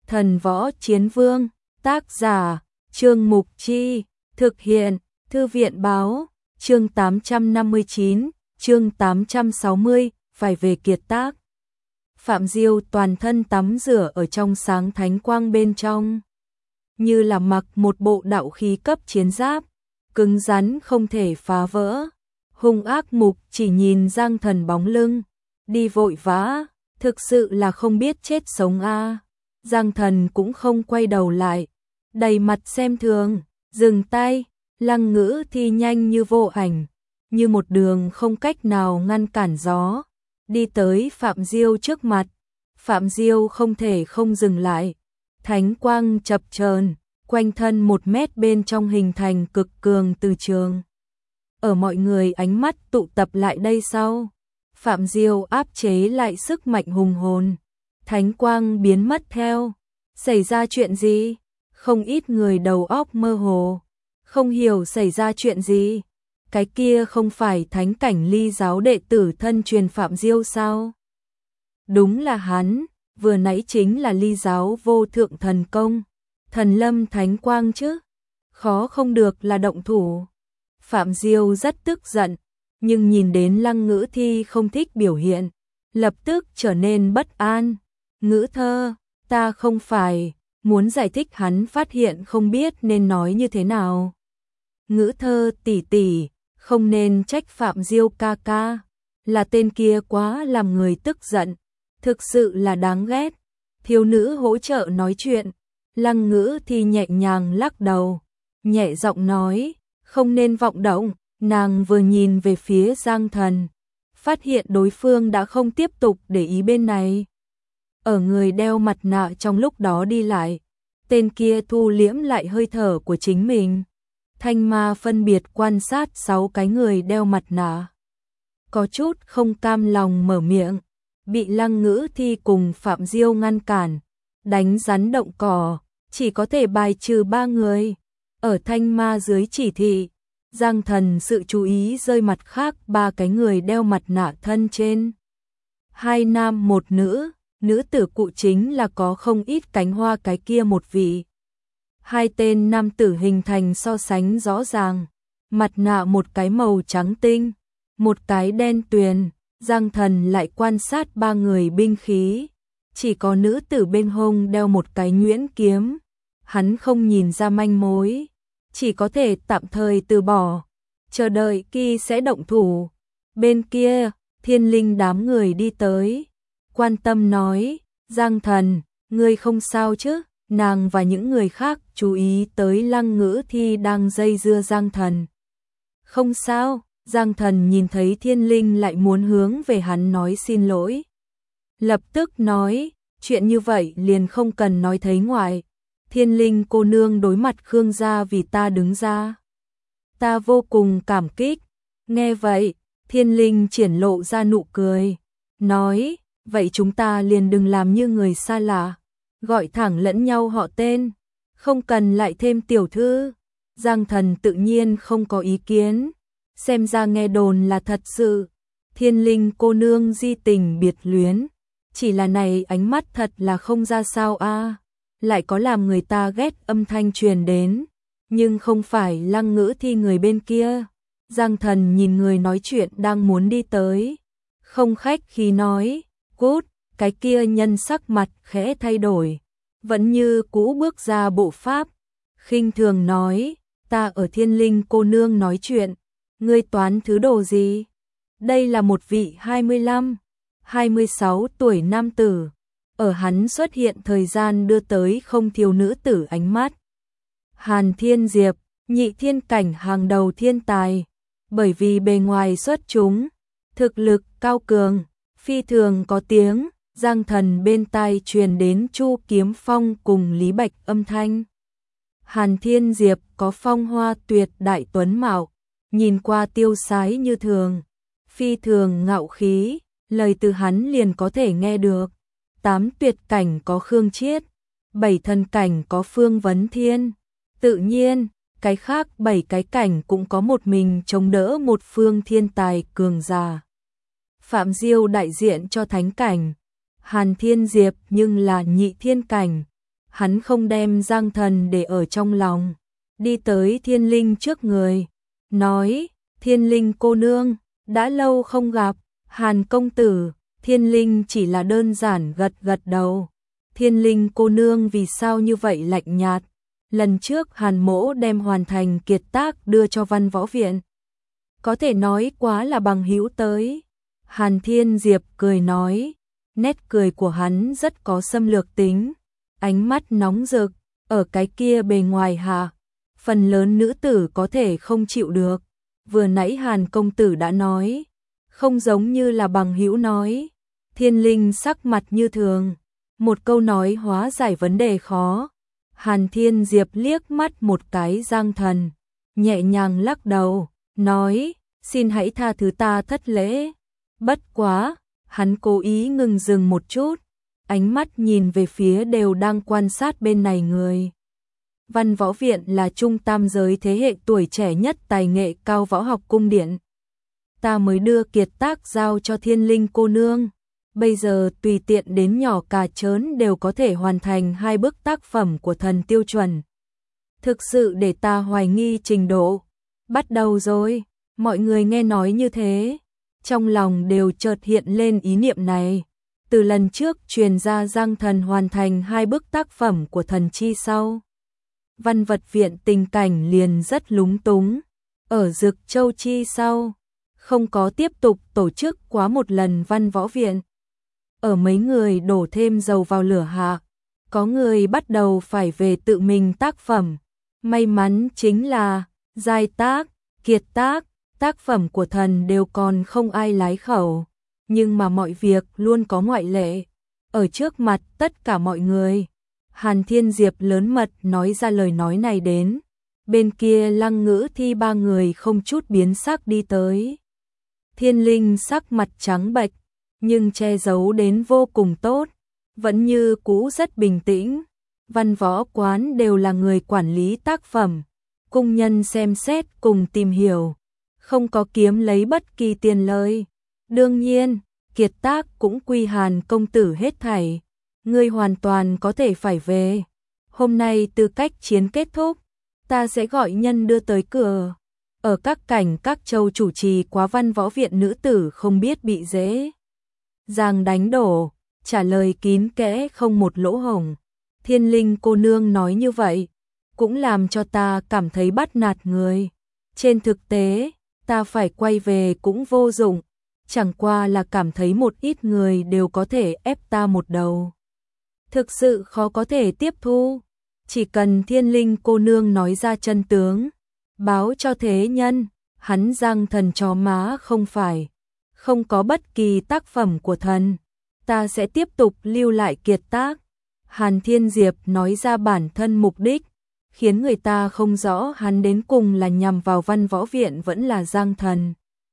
Thần võ chiến vương, tác giả, Trương Mục Chi, thực hiện, Thư viện báo, chương 859, chương 860, phải về kiệt tác. Phạm Diêu toàn thân tắm rửa ở trong sáng thánh quang bên trong, như là mặc một bộ đạo khí cấp chiến giáp, cứng rắn không thể phá vỡ. Hung ác mục chỉ nhìn Giang Thần bóng lưng, đi vội vã, thực sự là không biết chết sống a. Giang Thần cũng không quay đầu lại, đầy mặt xem thường, dừng tay. Lăng Ngữ Thi nhanh như vô ảnh, như một đường không cách nào ngăn cản gió, đi tới Phạm Diêu trước mặt. Phạm Diêu không thể không dừng lại, thánh quang chập chờn, quanh thân 1 mét bên trong hình thành cực cường từ trường. Ở mọi người ánh mắt tụ tập lại đây sau, Phạm Diêu áp chế lại sức mạnh hùng hồn, thánh quang biến mất theo. Xảy ra chuyện gì? Không ít người đầu óc mơ hồ, không hiểu xảy ra chuyện gì. Cái kia không phải thánh cảnh Ly giáo đệ tử thân truyền Phạm Diêu sao? Đúng là hắn, vừa nãy chính là Ly giáo vô thượng thần công, thần lâm thánh quang chứ, khó không được là động thủ. Phạm Diêu rất tức giận, nhưng nhìn đến Lăng Ngữ Thi không thích biểu hiện, lập tức trở nên bất an. Ngữ thơ, ta không phải muốn giải thích, hắn phát hiện không biết nên nói như thế nào. Ngữ thơ tỷ tỷ, không nên trách Phạm Diêu ca ca, là tên kia quá làm người tức giận, thực sự là đáng ghét. Thiếu nữ hỗ trợ nói chuyện, Lăng Ngữ Thi nhẹ nhàng lắc đầu, nhẹ giọng nói, không nên vọng động. Nàng vừa nhìn về phía Giang Thần, phát hiện đối phương đã không tiếp tục để ý bên này. Ở người đeo mặt nạ trong lúc đó đi lại, tên kia thu liễm lại hơi thở của chính mình. Thanh Ma phân biệt quan sát 6 cái người đeo mặt nạ, có chút không cam lòng mở miệng, bị Lăng Ngữ Thi cùng Phạm Diêu ngăn cản, đánh rắn động cỏ, chỉ có thể bài trừ 3 người. Ở Thanh Ma dưới chỉ thị, Giang Thần sự chú ý rơi mặt khác 3 cái người đeo mặt nạ thân trên. 2 nam 1 nữ, nữ tử cụ chính là có không ít cánh hoa cái kia một vị. 2 tên nam tử hình thành so sánh rõ ràng, mặt nạ một cái màu trắng tinh, một cái đen tuyền. Giang Thần lại quan sát 3 người binh khí, chỉ có nữ tử bên hông đeo một cái nhuyễn kiếm, hắn không nhìn ra manh mối, chỉ có thể tạm thời từ bỏ, chờ đợi Kỳ sẽ động thủ. Bên kia, Thiên Linh đám người đi tới, quan tâm nói, Giang Thần, ngươi không sao chứ? Nàng và những người khác chú ý tới Lăng Ngữ Thi đang dây dưa Giang Thần. Không sao. Giang Thần nhìn thấy Thiên Linh lại muốn hướng về hắn nói xin lỗi, lập tức nói, chuyện như vậy liền không cần nói thấy ngoại. Thiên Linh cô nương đối mặt Khương gia vì ta đứng ra, ta vô cùng cảm kích. Nghe vậy, Thiên Linh triển lộ ra nụ cười, nói, vậy chúng ta liền đừng làm như người xa lạ, gọi thẳng lẫn nhau họ tên, không cần lại thêm tiểu thư. Giang Thần tự nhiên không có ý kiến, xem ra nghe đồn là thật sự. Thiên Linh cô nương di tình biệt luyến, chỉ là này ánh mắt thật là không ra sao a, lại có làm người ta ghét âm thanh truyền đến, nhưng không phải Lăng Ngữ Thi người bên kia. Giang Thần nhìn người nói chuyện đang muốn đi tới, không khách khí nói, cút. Cái kia nhân sắc mặt khẽ thay đổi, vẫn như cũ bước ra bộ pháp, khinh thường nói, ta ở Thiên Linh cô nương nói chuyện, ngươi toán thứ đồ gì? Đây là một vị 25, 26 tuổi nam tử, ở hắn xuất hiện thời gian đưa tới không thiếu nữ tử ánh mắt. Hàn Thiên Diệp, nhị thiên cảnh hàng đầu thiên tài, bởi vì bề ngoài xuất chúng, thực lực cao cường, phi thường có tiếng. Giang Thần bên tai truyền đến Chu Kiếm Phong cùng Lý Bạch âm thanh. Hàn Thiên Diệp có phong hoa tuyệt đại tuấn mạo, nhìn qua tiêu sái như thường, phi thường ngạo khí, lời từ hắn liền có thể nghe được. 8 tuyệt cảnh có Khương Chiết, 7 thần cảnh có Phương Vấn Thiên, tự nhiên, cái khác 7 cái cảnh cũng có một mình chống đỡ một phương thiên tài cường giả. Phạm Diêu đại diện cho thánh cảnh, Hàn Thiên Diệp nhưng là nhị thiên cảnh, hắn không đem Giang Thần để ở trong lòng, đi tới Thiên Linh trước người, nói, Thiên Linh cô nương, đã lâu không gặp, Hàn công tử. Thiên Linh chỉ là đơn giản gật gật đầu. Thiên Linh cô nương vì sao như vậy lạnh nhạt? Lần trước Hàn mỗ đem hoàn thành kiệt tác đưa cho Văn Võ Viện. Có thể nói quá là bằng hữu tới. Hàn Thiên Diệp cười nói, nét cười của hắn rất có xâm lược tính, ánh mắt nóng rực, ở cái kia bề ngoài hạ, phần lớn nữ tử có thể không chịu được. Vừa nãy Hàn công tử đã nói, không giống như là bằng hữu nói. Thiên Linh sắc mặt như thường, một câu nói hóa giải vấn đề khó. Hàn Thiên Diệp liếc mắt một cái Giang Thần, nhẹ nhàng lắc đầu, nói, xin hãy tha thứ ta thất lễ. Bất quá, hắn cố ý ngừng dừng một chút, ánh mắt nhìn về phía đều đang quan sát bên này người. Văn Võ Viện là trung tam giới thế hệ tuổi trẻ nhất tài nghệ cao võ học cung điện. Ta mới đưa kiệt tác giao cho Thiên Linh cô nương. Bây giờ tùy tiện đến nhỏ cà chớn đều có thể hoàn thành 2 bức tác phẩm của thần tiêu chuẩn. Thực sự để ta hoài nghi trình độ. Bắt đầu rồi, mọi người nghe nói như thế, trong lòng đều chợt hiện lên ý niệm này. Từ lần trước truyền ra Giang Thần hoàn thành 2 bức tác phẩm của thần chi sau, Văn Vật Viện tình cảnh liền rất lúng túng. Ở Dực Châu chi sau, không có tiếp tục tổ chức quá một lần Văn Võ Viện. Ở mấy người đổ thêm dầu vào lửa hạ, có người bắt đầu phải về tự mình tác phẩm. May mắn chính là giai tác, kiệt tác, tác phẩm của thần đều còn không ai lái khẩu, nhưng mà mọi việc luôn có ngoại lệ. Ở trước mặt tất cả mọi người, Hàn Thiên Diệp lớn mật nói ra lời nói này đến. Bên kia Lăng Ngữ Thi 3 người không chút biến sắc đi tới. Thiên Linh sắc mặt trắng bệch, nhưng che giấu đến vô cùng tốt, vẫn như cũ rất bình tĩnh. Văn võ quán đều là người quản lý tác phẩm, cung nhân xem xét cùng tìm hiểu, không có kiếm lấy bất kỳ tiền lời. Đương nhiên, kiệt tác cũng quy Hàn công tử hết thảy, ngươi hoàn toàn có thể phải về. Hôm nay tư cách chiến kết thúc, ta sẽ gọi nhân đưa tới cửa. Ở các cảnh các châu chủ trì quá Văn Võ Viện nữ tử không biết bị dễ dàng đánh đổ, trả lời kín kẽ không một lỗ hổng. Thiên Linh cô nương nói như vậy, cũng làm cho ta cảm thấy bắt nạt người. Trên thực tế, ta phải quay về cũng vô dụng, chẳng qua là cảm thấy một ít người đều có thể ép ta một đầu. Thực sự khó có thể tiếp thu, chỉ cần Thiên Linh cô nương nói ra chân tướng, báo cho thế nhân, hắn Giang Thần chó má không phải, không có bất kỳ tác phẩm của thần, ta sẽ tiếp tục lưu lại kiệt tác. Hàn Thiên Diệp nói ra bản thân mục đích, khiến người ta không rõ hắn đến cùng là nhằm vào Văn Võ Viện vẫn là Giang Thần.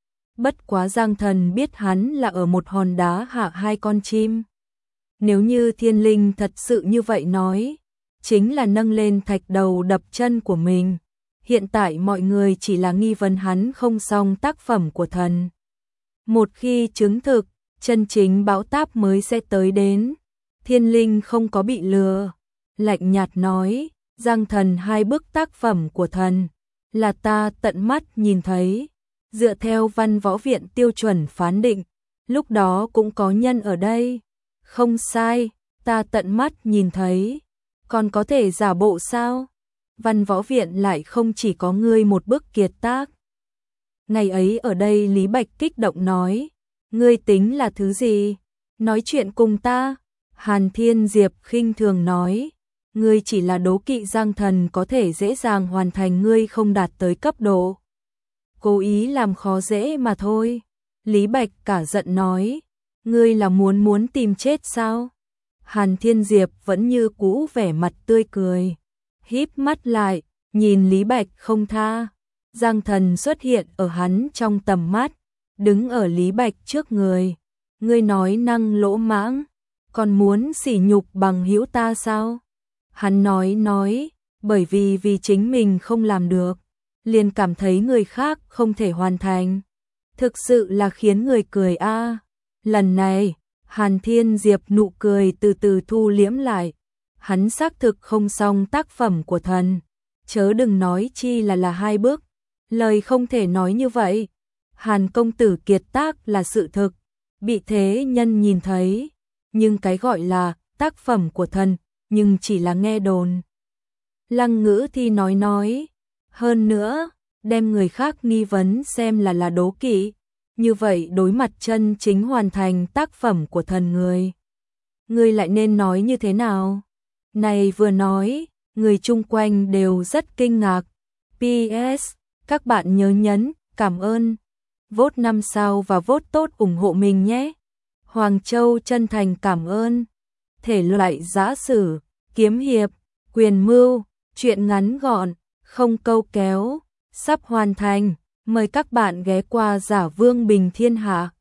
Bất quá Giang Thần biết hắn là ở một hòn đá hạ 2 con chim. Nếu như Thiên Linh thật sự như vậy nói, chính là nâng lên thạch đầu đập chân của mình. Hiện tại mọi người chỉ là nghi vấn hắn không xong tác phẩm của thần. Một khi chứng thực, chân chính bão táp mới sẽ tới đến. Thiên Linh không có bị lừa, lạnh nhạt nói, Giang Thần 2 bức tác phẩm của thần, là ta tận mắt nhìn thấy, dựa theo Văn Võ Viện tiêu chuẩn phán định, lúc đó cũng có nhân ở đây. Không sai, ta tận mắt nhìn thấy, còn có thể giả bộ sao? Văn Võ Viện lại không chỉ có ngươi một bức kiệt tác. Ngày ấy ở đây Lý Bạch kích động nói, ngươi tính là thứ gì? Nói chuyện cùng ta. Hàn Thiên Diệp khinh thường nói, ngươi chỉ là đố kỵ Giang Thần có thể dễ dàng hoàn thành ngươi không đạt tới cấp độ. Cố ý làm khó dễ mà thôi. Lý Bạch cả giận nói, ngươi là muốn tìm chết sao? Hàn Thiên Diệp vẫn như cũ vẻ mặt tươi cười, híp mắt lại, nhìn Lý Bạch không tha. Giang Thần xuất hiện ở hắn trong tầm mắt, đứng ở Lý Bạch trước người. Ngươi nói năng lỗ mãng, còn muốn sỉ nhục bằng hữu ta sao? Hắn nói, bởi vì chính mình không làm được, liền cảm thấy người khác không thể hoàn thành. Thực sự là khiến người cười a. Lần này, Hàn Thiên Diệp nụ cười từ từ thu liễm lại, hắn xác thực không xong tác phẩm của thần, chớ đừng nói chi là 2 bước, lời không thể nói như vậy. Hàn công tử kiệt tác là sự thực, bị thế nhân nhìn thấy, nhưng cái gọi là tác phẩm của thần, nhưng chỉ là nghe đồn. Lăng Ngữ Thi nói, hơn nữa, đem người khác nghi vấn xem là đố kỵ, như vậy đối mặt chân chính hoàn thành tác phẩm của thần người lại nên nói như thế nào? Này vừa nói, người chung quanh đều rất kinh ngạc. PS, các bạn nhớ nhấn, cảm ơn, vote 5 sao và vote tốt ủng hộ mình nhé. Hoàng Châu chân thành cảm ơn. Thể loại giã sử, kiếm hiệp, quyền mưu, truyện ngắn gọn, không câu kéo, sắp hoàn thành. Mời các bạn ghé qua Giả Vương Bình Thiên Hạ.